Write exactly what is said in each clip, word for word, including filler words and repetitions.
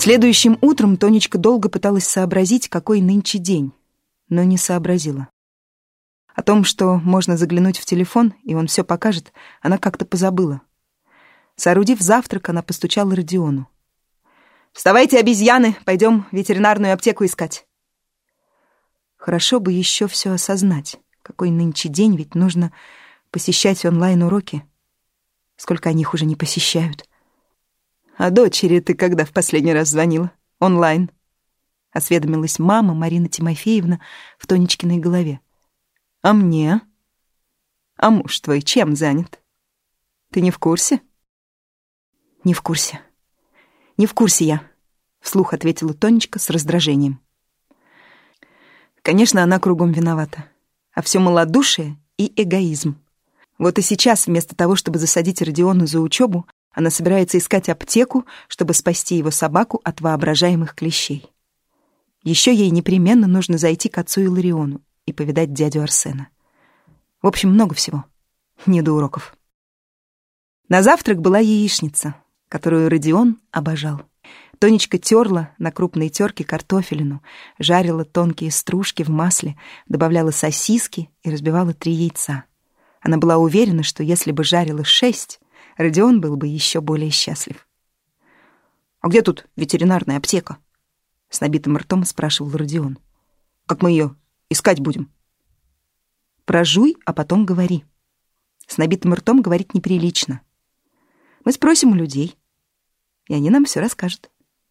Следующим утром Тонечка долго пыталась сообразить, какой нынче день, но не сообразила. О том, что можно заглянуть в телефон, и он все покажет, она как-то позабыла. Соорудив завтрак, она постучала Родиону. «Вставайте, обезьяны, пойдем ветеринарную аптеку искать». Хорошо бы еще все осознать. Какой нынче день, ведь нужно посещать онлайн-уроки. Сколько они их уже не посещают. «А дочери ты когда в последний раз звонила? Онлайн?» — осведомилась мама Марина Тимофеевна в Тонечкиной голове. «А мне? А муж твой чем занят? Ты не в курсе?» «Не в курсе. Не в курсе я», — вслух ответила Тонечка с раздражением. Конечно, она кругом виновата. А все малодушие и эгоизм. Вот и сейчас, вместо того, чтобы засадить Родиону за учебу, она собирается искать аптеку, чтобы спасти его собаку от воображаемых клещей. Еще ей непременно нужно зайти к отцу Иллариону и повидать дядю Арсена. В общем, много всего. Не до уроков. На завтрак была яичница, которую Родион обожал. Тонечка терла на крупной терке картофелину, жарила тонкие стружки в масле, добавляла сосиски и разбивала три яйца. Она была уверена, что если бы жарила шесть, Родион был бы еще более счастлив. «А где тут ветеринарная аптека?» — с набитым ртом спрашивал Родион. «Как мы ее искать будем?» «Прожуй, а потом говори. С набитым ртом говорить неприлично. Мы спросим у людей, и они нам все расскажут».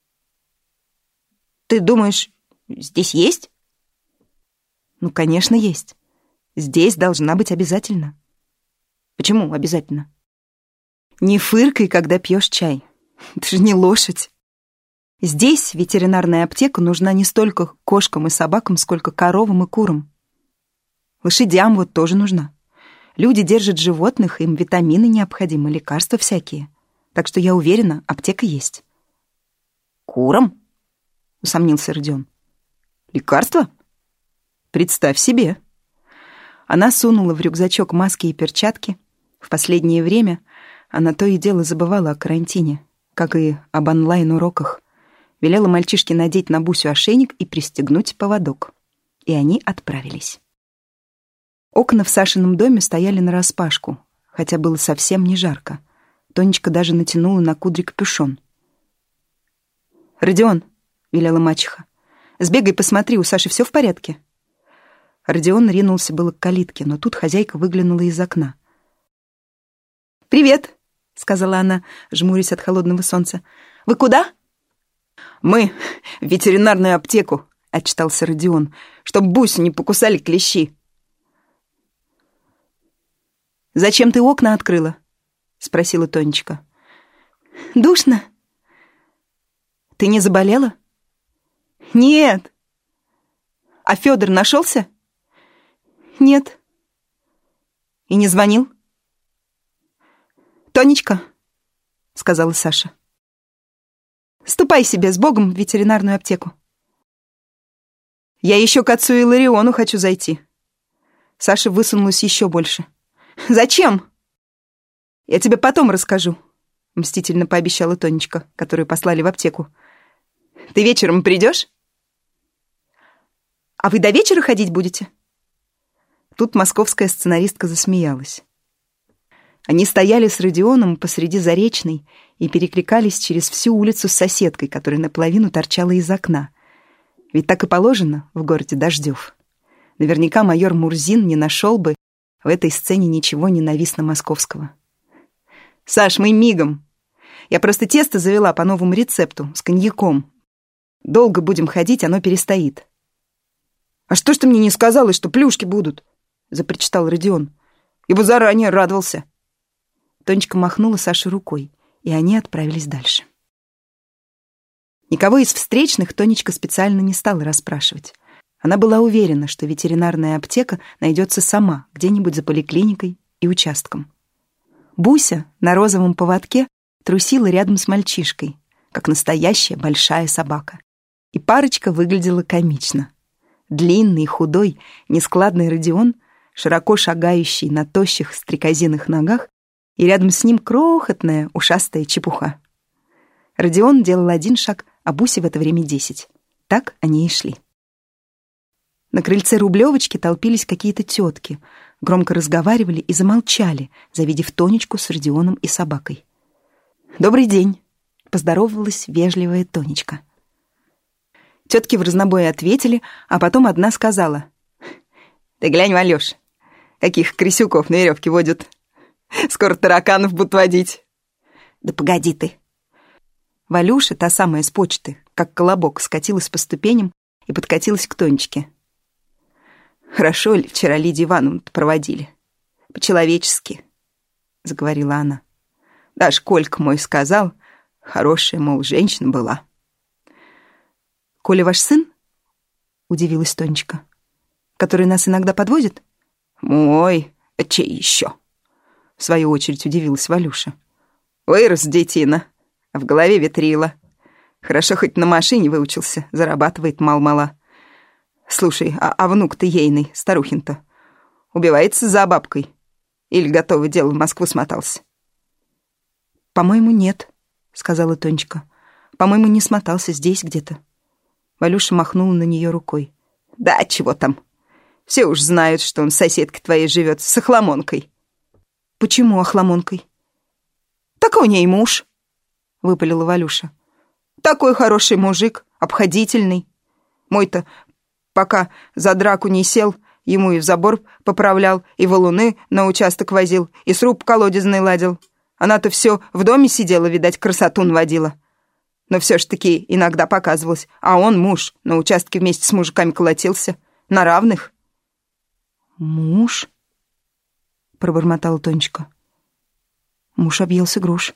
«Ты думаешь, здесь есть?» «Ну, конечно, есть. Здесь должна быть обязательно». «Почему обязательно?» «Не фыркай, когда пьешь чай. Ты же не лошадь. Здесь ветеринарная аптека нужна не столько кошкам и собакам, сколько коровам и курам. Лошадям вот тоже нужна. Люди держат животных, им витамины необходимы, лекарства всякие. Так что я уверена, аптека есть». «Курам?» — усомнился Родион. «Лекарства? Представь себе». Она сунула в рюкзачок маски и перчатки. В последнее время она то и дело забывала о карантине, как и об онлайн-уроках. Велела мальчишке надеть на Бусю ошейник и пристегнуть поводок. И они отправились. Окна в Сашином доме стояли нараспашку, хотя было совсем не жарко. Тонечка даже натянула на кудри капюшон. «Родион», — велела мачеха, — «сбегай, посмотри, у Саши все в порядке?» Родион ринулся было к калитке, но тут хозяйка выглянула из окна. «Привет», — сказала она, жмурясь от холодного солнца. «Вы куда?» «Мы в ветеринарную аптеку», — отчитался Родион, «чтоб Бусю не покусали клещи». «Зачем ты окна открыла?» — спросила Тонечка. «Душно». «Ты не заболела?» «Нет». «А Федор нашелся?» «Нет». «И не звонил?» «Тонечка», — сказала Саша, — «ступай себе с Богом в ветеринарную аптеку». «Я еще к отцу Иллариону хочу зайти». Саша высунулась еще больше. «Зачем?» «Я тебе потом расскажу», — мстительно пообещала Тонечка, которую послали в аптеку. «Ты вечером придешь?» «А вы до вечера ходить будете?» Тут московская сценаристка засмеялась. Они стояли с Родионом посреди Заречной и перекликались через всю улицу с соседкой, которая наполовину торчала из окна. Ведь так и положено в городе Дождев. Наверняка майор Мурзин не нашел бы в этой сцене ничего ненавистно-московского. «Саш, мы мигом. Я просто тесто завела по новому рецепту, с коньяком. Долго будем ходить, оно перестоит». «А что ж ты мне не сказала, что плюшки будут?» — запричитал Родион. «Я бы заранее радовался». Тонечка махнула Саше рукой, и они отправились дальше. Никого из встречных Тонечка специально не стала расспрашивать. Она была уверена, что ветеринарная аптека найдется сама, где-нибудь за поликлиникой и участком. Буся на розовом поводке трусила рядом с мальчишкой, как настоящая большая собака. И парочка выглядела комично. Длинный, худой, нескладный Родион, широко шагающий на тощих стрекозиных ногах, и рядом с ним крохотная ушастая чепуха. Родион делал один шаг, а Бусе в это время десять. Так они и шли. На крыльце Рублевочки толпились какие-то тетки, громко разговаривали и замолчали, завидев Тонечку с Родионом и собакой. «Добрый день», — поздоровалась вежливая Тонечка. Тетки в разнобой ответили, а потом одна сказала: «Ты глянь, Валёш, каких крысюков на веревке водят. Скоро тараканов будут водить». «Да погоди ты». Валюша, та самая с почты, как колобок, скатилась по ступеням и подкатилась к Тонечке. «Хорошо ли вчера Лидию Ивановну проводили? По-человечески», — заговорила она. «Даже Колька мой сказал, хорошая, мол, женщина была». «Коля ваш сын?» — удивилась Тонечка. «Который нас иногда подвозит?» «Мой, а чей еще?» — в свою очередь удивилась Валюша. «Вырос детина, а в голове ветрила. Хорошо хоть на машине выучился, зарабатывает мал-мала. Слушай, а, а внук-то ейный, старухин-то, убивается за бабкой? Или готовое дело в Москву смотался?» «По-моему, нет», — сказала Тонечка. «По-моему, не смотался, здесь где-то». Валюша махнула на нее рукой. «Да, чего там? Все уж знают, что он с соседкой твоей живет, с Охламонкой». «Почему Охламонкой?» «Так у ней муж», — выпалила Валюша. «Такой хороший мужик, обходительный. Мой-то, пока за драку не сел, ему и в забор поправлял, и валуны на участок возил, и сруб колодезный ладил. Она-то все в доме сидела, видать, красоту наводила. Но все ж таки иногда показывалось, а он, муж, на участке вместе с мужиками колотился, на равных». «Муж?» — пробормотала Тонечка. «Муж объелся груш».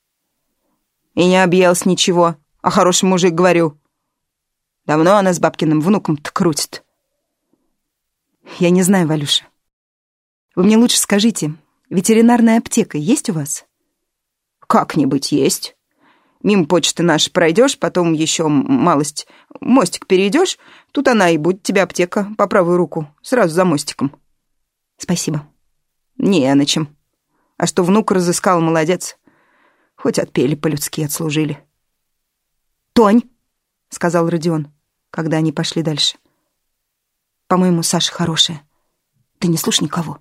«И не объелся ничего, а хороший мужик, говорю. Давно она с бабкиным внуком-то крутит». «Я не знаю, Валюша. Вы мне лучше скажите, ветеринарная аптека есть у вас?» «Как-нибудь есть. Мимо почты нашей пройдешь, потом еще малость мостик перейдешь, тут она и будет тебе аптека по правую руку, сразу за мостиком». «Спасибо». «Не на чем. А что внук разыскал, молодец. Хоть отпели по-людски, отслужили». «Тонь», — сказал Родион, когда они пошли дальше. «По-моему, Саша хорошая. Ты не слушай никого».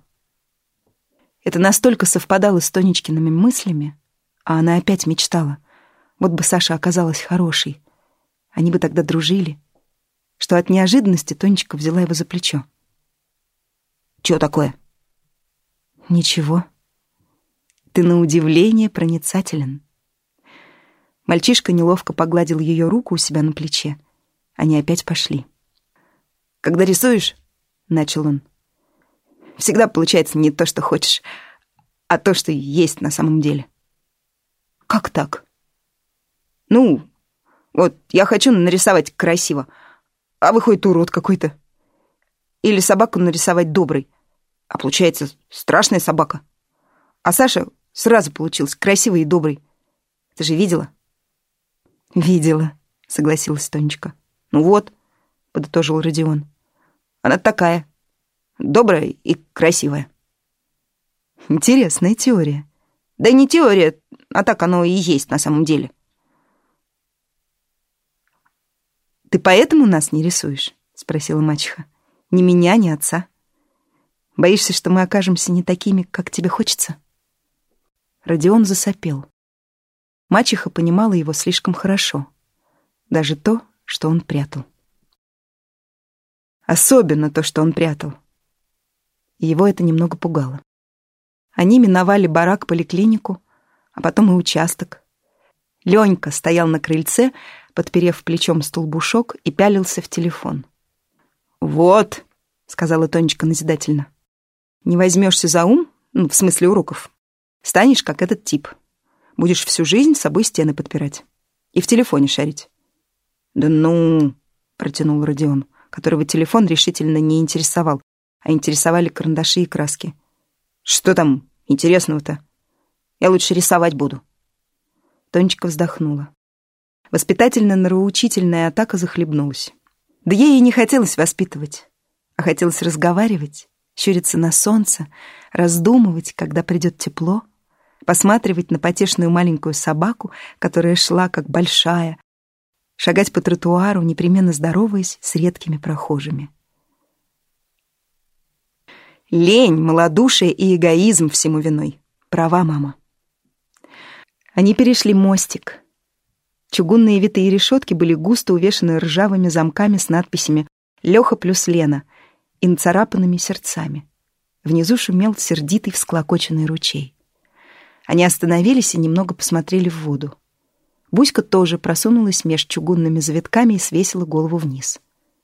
Это настолько совпадало с Тонечкиными мыслями, а она опять мечтала. Вот бы Саша оказалась хорошей. Они бы тогда дружили. Что от неожиданности Тонечка взяла его за плечо. «Чего такое?» «Ничего. Ты на удивление проницателен». Мальчишка неловко погладил ее руку у себя на плече. Они опять пошли. «Когда рисуешь, — начал он, — всегда получается не то, что хочешь, а то, что есть на самом деле». «Как так?» «Ну, вот я хочу нарисовать красиво, а выходит урод какой-то. Или собаку нарисовать доброй, а получается страшная собака. А Саша сразу получилась красивой и доброй. Ты же видела?» «Видела», — согласилась Тонечка. «Ну вот», — подытожил Родион. «Она такая, добрая и красивая». «Интересная теория». «Да не теория, а так оно и есть на самом деле». «Ты поэтому нас не рисуешь?» — спросила мачеха. «Ни меня, ни отца. Боишься, что мы окажемся не такими, как тебе хочется?» Родион засопел. Мачеха понимала его слишком хорошо. Даже то, что он прятал. Особенно то, что он прятал. И его это немного пугало. Они миновали барак-поликлинику, а потом и участок. Ленька стоял на крыльце, подперев плечом столбушок, и пялился в телефон. «Вот», — сказала Тонечка назидательно, — «не возьмешься за ум, ну, в смысле уроков, станешь как этот тип. Будешь всю жизнь с собой стены подпирать и в телефоне шарить». «Да ну», — протянул Родион, которого телефон решительно не интересовал, а интересовали карандаши и краски. «Что там интересного-то? Я лучше рисовать буду». Тонечка вздохнула. Воспитательно-нравоучительная атака захлебнулась. Да ей и не хотелось воспитывать, а хотелось разговаривать, щуриться на солнце, раздумывать, когда придет тепло, посматривать на потешную маленькую собаку, которая шла как большая, шагать по тротуару, непременно здороваясь с редкими прохожими. Лень, малодушие и эгоизм всему виной. Права мама. Они перешли мостик. Чугунные витые решетки были густо увешаны ржавыми замками с надписями «Лёха плюс Лена» и нацарапанными сердцами. Внизу шумел сердитый всклокоченный ручей. Они остановились и немного посмотрели в воду. Буська тоже просунулась меж чугунными завитками и свесила голову вниз.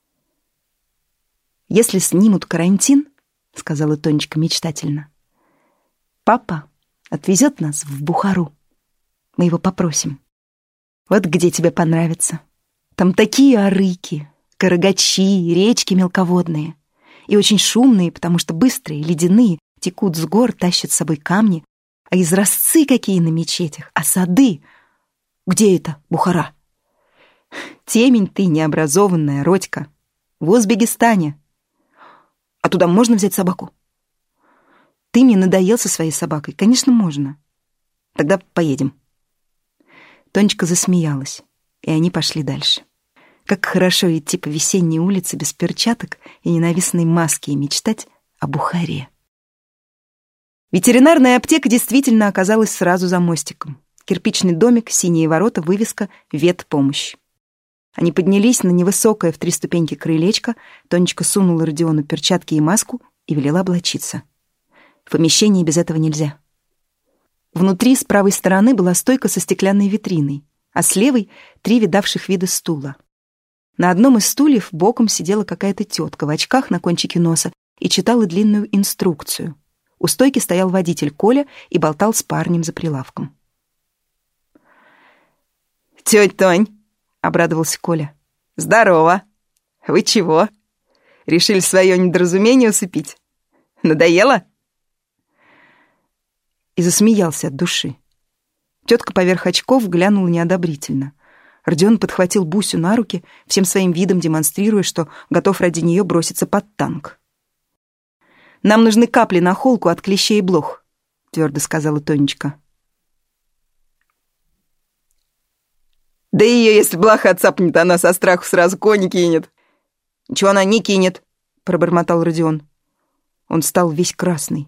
«Если снимут карантин, — сказала Тонечка мечтательно, — папа отвезет нас в Бухару. Мы его попросим. Вот где тебе понравится. Там такие арыки, карагачи, речки мелководные. И очень шумные, потому что быстрые, ледяные, текут с гор, тащат с собой камни. А изразцы какие на мечетях, а сады. Где это, Бухара? Темень ты необразованная, Родька. В Узбекистане. А туда можно взять собаку? Ты мне надоел со своей собакой. Конечно, можно. Тогда поедем. Тонечка засмеялась, и они пошли дальше. Как хорошо идти по весенней улице без перчаток и ненавистной маски и мечтать о Бухаре. Ветеринарная аптека действительно оказалась сразу за мостиком. Кирпичный домик, синие ворота, вывеска «Ветпомощь». Они поднялись на невысокое в три ступеньки крылечко, Тонечка сунула Родиону перчатки и маску и велела облачиться. В помещении без этого нельзя. Внутри с правой стороны была стойка со стеклянной витриной, а с левой — три видавших вида стула. На одном из стульев боком сидела какая-то тетка в очках на кончике носа и читала длинную инструкцию. У стойки стоял водитель Коля и болтал с парнем за прилавком. «Тётя Тонь!» — обрадовался Коля. «Здорово! Вы чего? Решили свое недоразумение усыпить? Надоело?» И засмеялся от души. Тетка поверх очков глянула неодобрительно. Родион подхватил Бусю на руки, всем своим видом демонстрируя, что готов ради нее броситься под танк. «Нам нужны капли на холку от клещей и блох», — твердо сказала Тонечка. «Да ее, если блоха отцапнет, она со страху сразу кони кинет». «Ничего она не кинет», — пробормотал Родион. Он стал весь красный.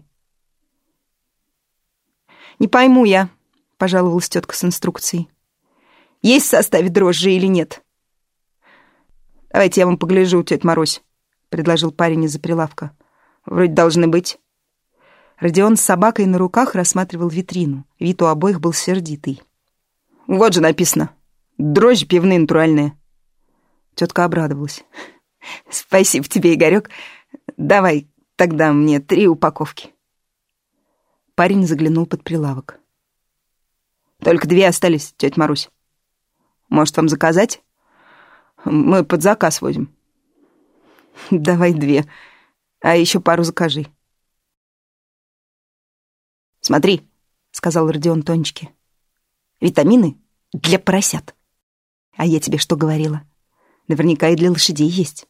«Не пойму я», — пожаловалась тетка с инструкцией. «Есть в составе дрожжи или нет?» «Давайте я вам погляжу, тетя Марусь», — предложил парень из-за прилавка. «Вроде должны быть». Родион с собакой на руках рассматривал витрину. Вид у обоих был сердитый. «Вот же написано. Дрожжи пивные натуральные». Тетка обрадовалась. «Спасибо тебе, Игорек. Давай тогда мне три упаковки». Парень заглянул под прилавок. «Только две остались, тетя Марусь. Может, вам заказать? Мы под заказ возим». «Давай две, а еще пару закажи». «Смотри», — сказал Родион Тонечке. «Витамины для поросят. А я тебе что говорила? Наверняка и для лошадей есть».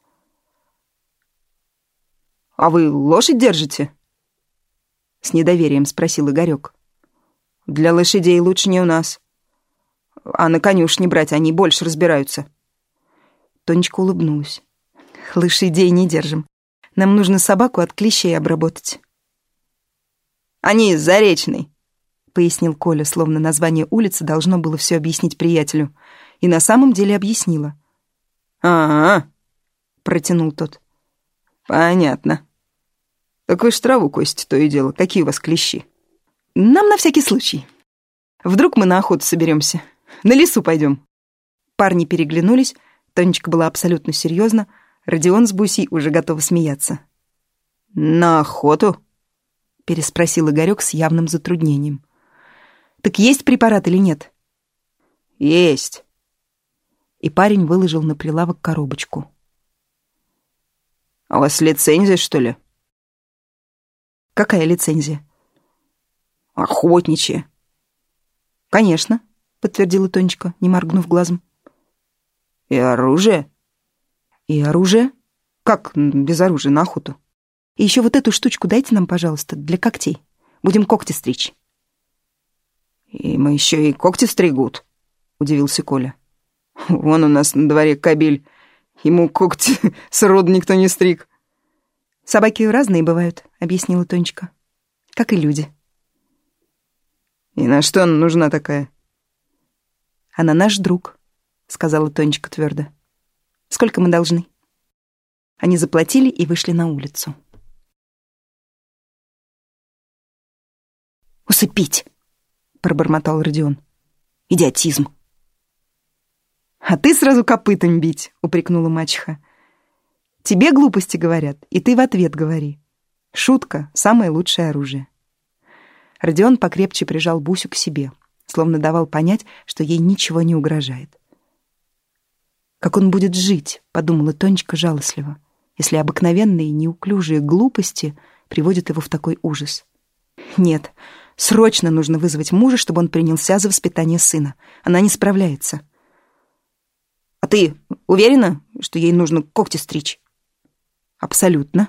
«А вы лошадь держите?» С недоверием спросил Игорек. «Для лошадей лучше не у нас. А на конюшне брать они больше разбираются». Тонечка улыбнулась. «Лошадей не держим. Нам нужно собаку от клещей обработать». «Они из Заречной», — пояснил Коля, словно название улицы должно было все объяснить приятелю. И на самом деле объяснила. «А-а-а», — протянул тот. «Понятно. Так вы ж траву косите, то и дело. Какие у вас клещи?» «Нам на всякий случай. Вдруг мы на охоту соберемся. На лесу пойдем». Парни переглянулись. Тонечка была абсолютно серьезна. Родион с Бусей уже готовы смеяться. «На охоту?» — переспросил Игорек с явным затруднением. «Так есть препарат или нет?» «Есть». И парень выложил на прилавок коробочку. «А у вас лицензия, что ли?» «Какая лицензия?» «Охотничья». «Конечно», — подтвердила Тонечка, не моргнув глазом. «И оружие?» «И оружие? Как без оружия на охоту? И еще вот эту штучку дайте нам, пожалуйста, для когтей. Будем когти стричь». «И мы еще и когти стригут», — удивился Коля. Вон у нас на дворе кобель. Ему когти сроду никто не стриг. Собаки разные бывают, объяснила Тонечка. Как и люди. И на что она нужна такая? Она наш друг, сказала Тонечка твердо. Сколько мы должны? Они заплатили и вышли на улицу. «Усыпить!» — пробормотал Родион. «Идиотизм!» «А ты сразу копытом бить!» — упрекнула мачеха. «Тебе глупости говорят, и ты в ответ говори. Шутка — самое лучшее оружие». Родион покрепче прижал Бусю к себе, словно давал понять, что ей ничего не угрожает. «Как он будет жить?» — подумала Тонечка жалостливо, если обыкновенные неуклюжие глупости приводят его в такой ужас. «Нет, срочно нужно вызвать мужа, чтобы он принялся за воспитание сына. Она не справляется». «А ты уверена, что ей нужно когти стричь?» «Абсолютно».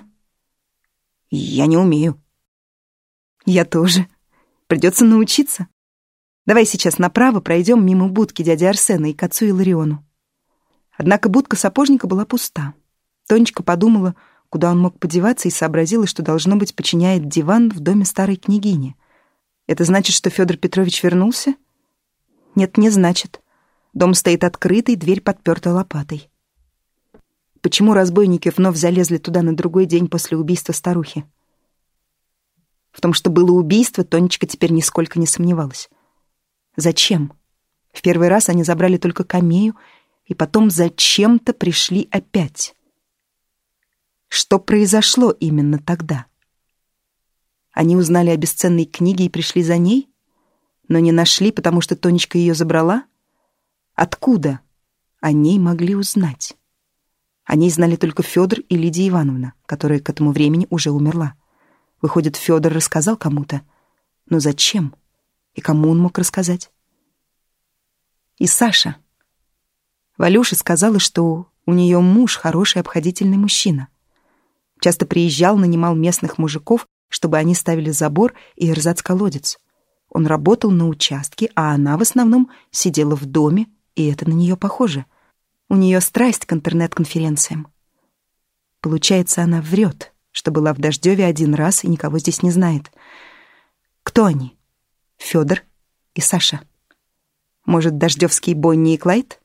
«Я не умею». «Я тоже. Придется научиться. Давай сейчас направо пройдем мимо будки дяди Арсена и к отцу Илариону». Однако будка сапожника была пуста. Тонечка подумала, куда он мог подеваться, и сообразила, что, должно быть, починяет диван в доме старой княгини. Это значит, что Федор Петрович вернулся? Нет, не значит. Дом стоит открытый, дверь подперта лопатой. Почему разбойники вновь залезли туда на другой день после убийства старухи? В том, что было убийство, Тонечка теперь нисколько не сомневалась. Зачем? В первый раз они забрали только камею, и потом зачем-то пришли опять. Что произошло именно тогда? Они узнали о бесценной книге и пришли за ней, но не нашли, потому что Тонечка ее забрала? Откуда о ней могли узнать? О ней знали только Федор и Лидия Ивановна, которая к этому времени уже умерла. Выходит, Федор рассказал кому-то. Но зачем? И кому он мог рассказать? И Саша. Валюша сказала, что у нее муж хороший обходительный мужчина. Часто приезжал, нанимал местных мужиков, чтобы они ставили забор и эрзац-колодец. Он работал на участке, а она в основном сидела в доме, и это на нее похоже. У нее страсть к интернет-конференциям. Получается, она врет, что была в Дождеве один раз и никого здесь не знает. Кто они? Федор и Саша. Может, дождевские Бонни и Клайд?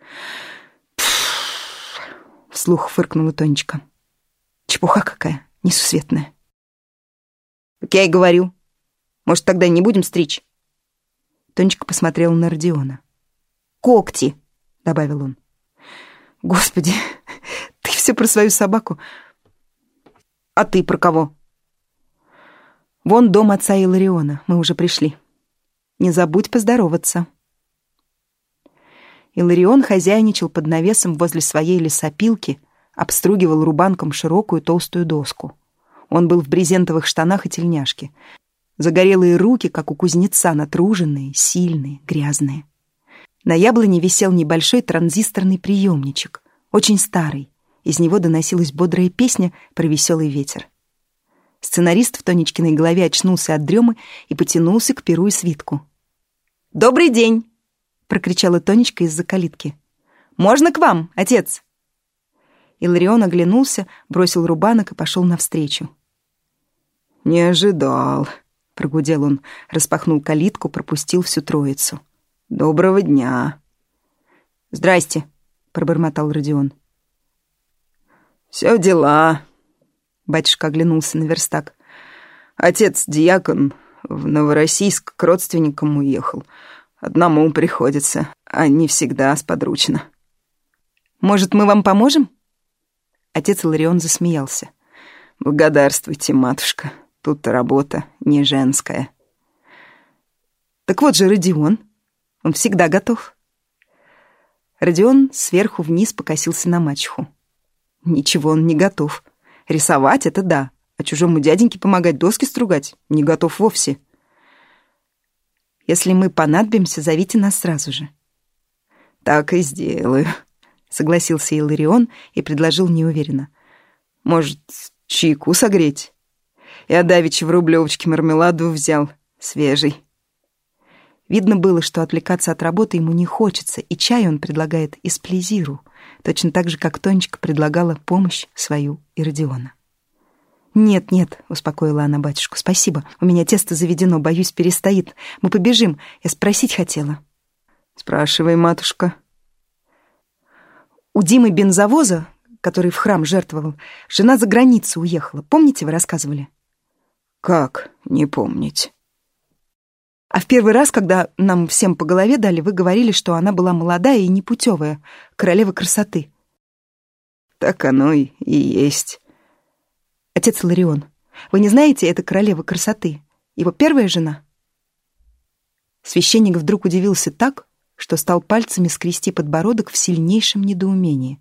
Вслух фыркнула Тонечка. Чепуха какая, несусветная. Так я и говорю. Может, тогда не будем стричь? Тонечка посмотрела на Родиона. «Когти», — добавил он. «Господи, ты все про свою собаку. А ты про кого?» «Вон дом отца Илариона, мы уже пришли. Не забудь поздороваться». Иларион хозяйничал под навесом возле своей лесопилки, обстругивал рубанком широкую толстую доску. Он был в брезентовых штанах и тельняшке. Загорелые руки, как у кузнеца, натруженные, сильные, грязные. На яблоне висел небольшой транзисторный приемничек, очень старый. Из него доносилась бодрая песня про веселый ветер. Сценарист в Тонечкиной голове очнулся от дремы и потянулся к перу и свитку. «Добрый день!» — прокричала Тонечка из-за калитки. «Можно к вам, отец?» Иларион оглянулся, бросил рубанок и пошел навстречу. «Не ожидал», — прогудел он, распахнул калитку, пропустил всю троицу. «Доброго дня». «Здрасте», — пробормотал Родион. «Все дела», — батюшка оглянулся на верстак. «Отец диакон в Новороссийск к родственникам уехал. Одному приходится, а не всегда сподручно». «Может, мы вам поможем?» Отец Иларион засмеялся. «Благодарствуйте, матушка, тут работа не женская». «Так вот же Родион, он всегда готов». Родион сверху вниз покосился на мачеху. Ничего он не готов. Рисовать — это да, а чужому дяденьке помогать доски стругать не готов вовсе. «Если мы понадобимся, зовите нас сразу же». «Так и сделаю», — согласился Иларион и предложил неуверенно. «Может, чайку согреть? Я давеча в Рублевочке мармеладу взял, свежий». Видно было, что отвлекаться от работы ему не хочется, и чай он предлагает из плезиру, точно так же, как Тонечка предлагала помощь свою и Родиона. «Нет, нет», — успокоила она батюшку, — «спасибо. У меня тесто заведено, боюсь, перестоит. Мы побежим. Я спросить хотела». «Спрашивай, матушка». У Димы бензовоза, который в храм жертвовал, жена за границу уехала. Помните, вы рассказывали? «Как не помнить?» А в первый раз, когда нам всем по голове дали, вы говорили, что она была молодая и непутевая, королева красоты. Так оно и есть. Отец Иларион, вы не знаете, это королева красоты? Его первая жена? Священник вдруг удивился так, что стал пальцами скрести подбородок в сильнейшем недоумении.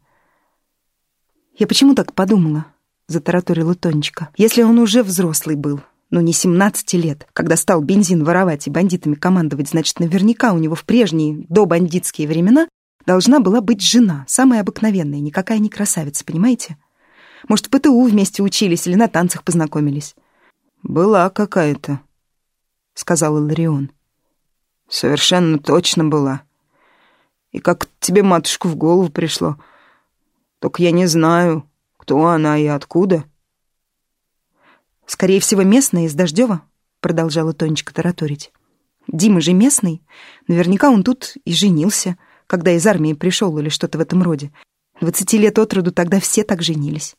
«Я почему так подумала?» — затараторила Тонечка. «Если он уже взрослый был, ну не семнадцати лет, когда стал бензин воровать и бандитами командовать, значит, наверняка у него в прежние добандитские времена должна была быть жена, самая обыкновенная, никакая не красавица, понимаете? Может, в ПТУ вместе учились или на танцах познакомились?» «Была какая-то», — сказал Иларион. «Совершенно точно была. И как тебе, матушка, в голову пришло? Только я не знаю, кто она и откуда». «Скорее всего, местная, из Дождева», — продолжала Тонечка тараторить. «Дима же местный. Наверняка он тут и женился, когда из армии пришел или что-то в этом роде. Двадцати лет от роду тогда все так женились».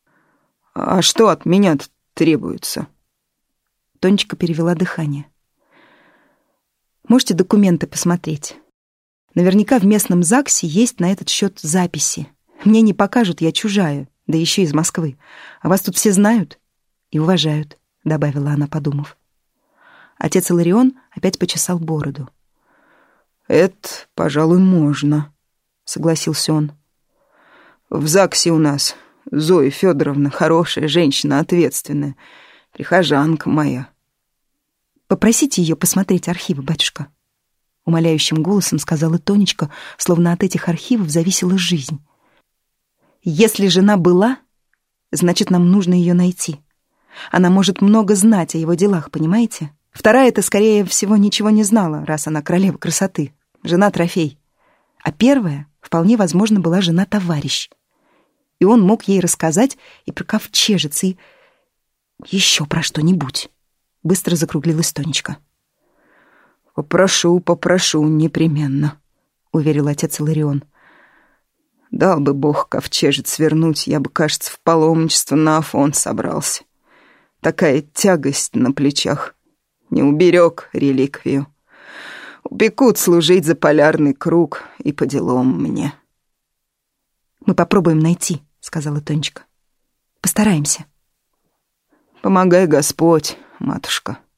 «А что от меня требуется?» Тонечка перевела дыхание. «Можете документы посмотреть? Наверняка в местном ЗАГСе есть на этот счет записи. Мне не покажут, я чужая, да еще из Москвы. А вас тут все знают и уважают», — добавила она, подумав. Отец Иларион опять почесал бороду. «Это, пожалуй, можно», — согласился он. «В ЗАГСе у нас Зоя Федоровна, хорошая женщина, ответственная, прихожанка моя». «Попросите ее посмотреть архивы, батюшка», — умоляющим голосом сказала Тонечка, словно от этих архивов зависела жизнь. «Если жена была, значит, нам нужно ее найти. Она может много знать о его делах, понимаете? Вторая-то, скорее всего, ничего не знала, раз она королева красоты, жена-трофей. А первая, вполне возможно, была жена-товарищ. И он мог ей рассказать и про ковчежец, и еще про что-нибудь». Быстро закруглилась Тонечка. «Попрошу, попрошу, непременно», — уверил отец Иларион. «Дал бы Бог ковчежец вернуть, я бы, кажется, в паломничество на Афон собрался. Такая тягость на плечах. Не уберег реликвию. Упекут служить за полярный круг, и по делам мне». «Мы попробуем найти», — сказала Тонечка. «Постараемся». «Помогай Господь, матушка».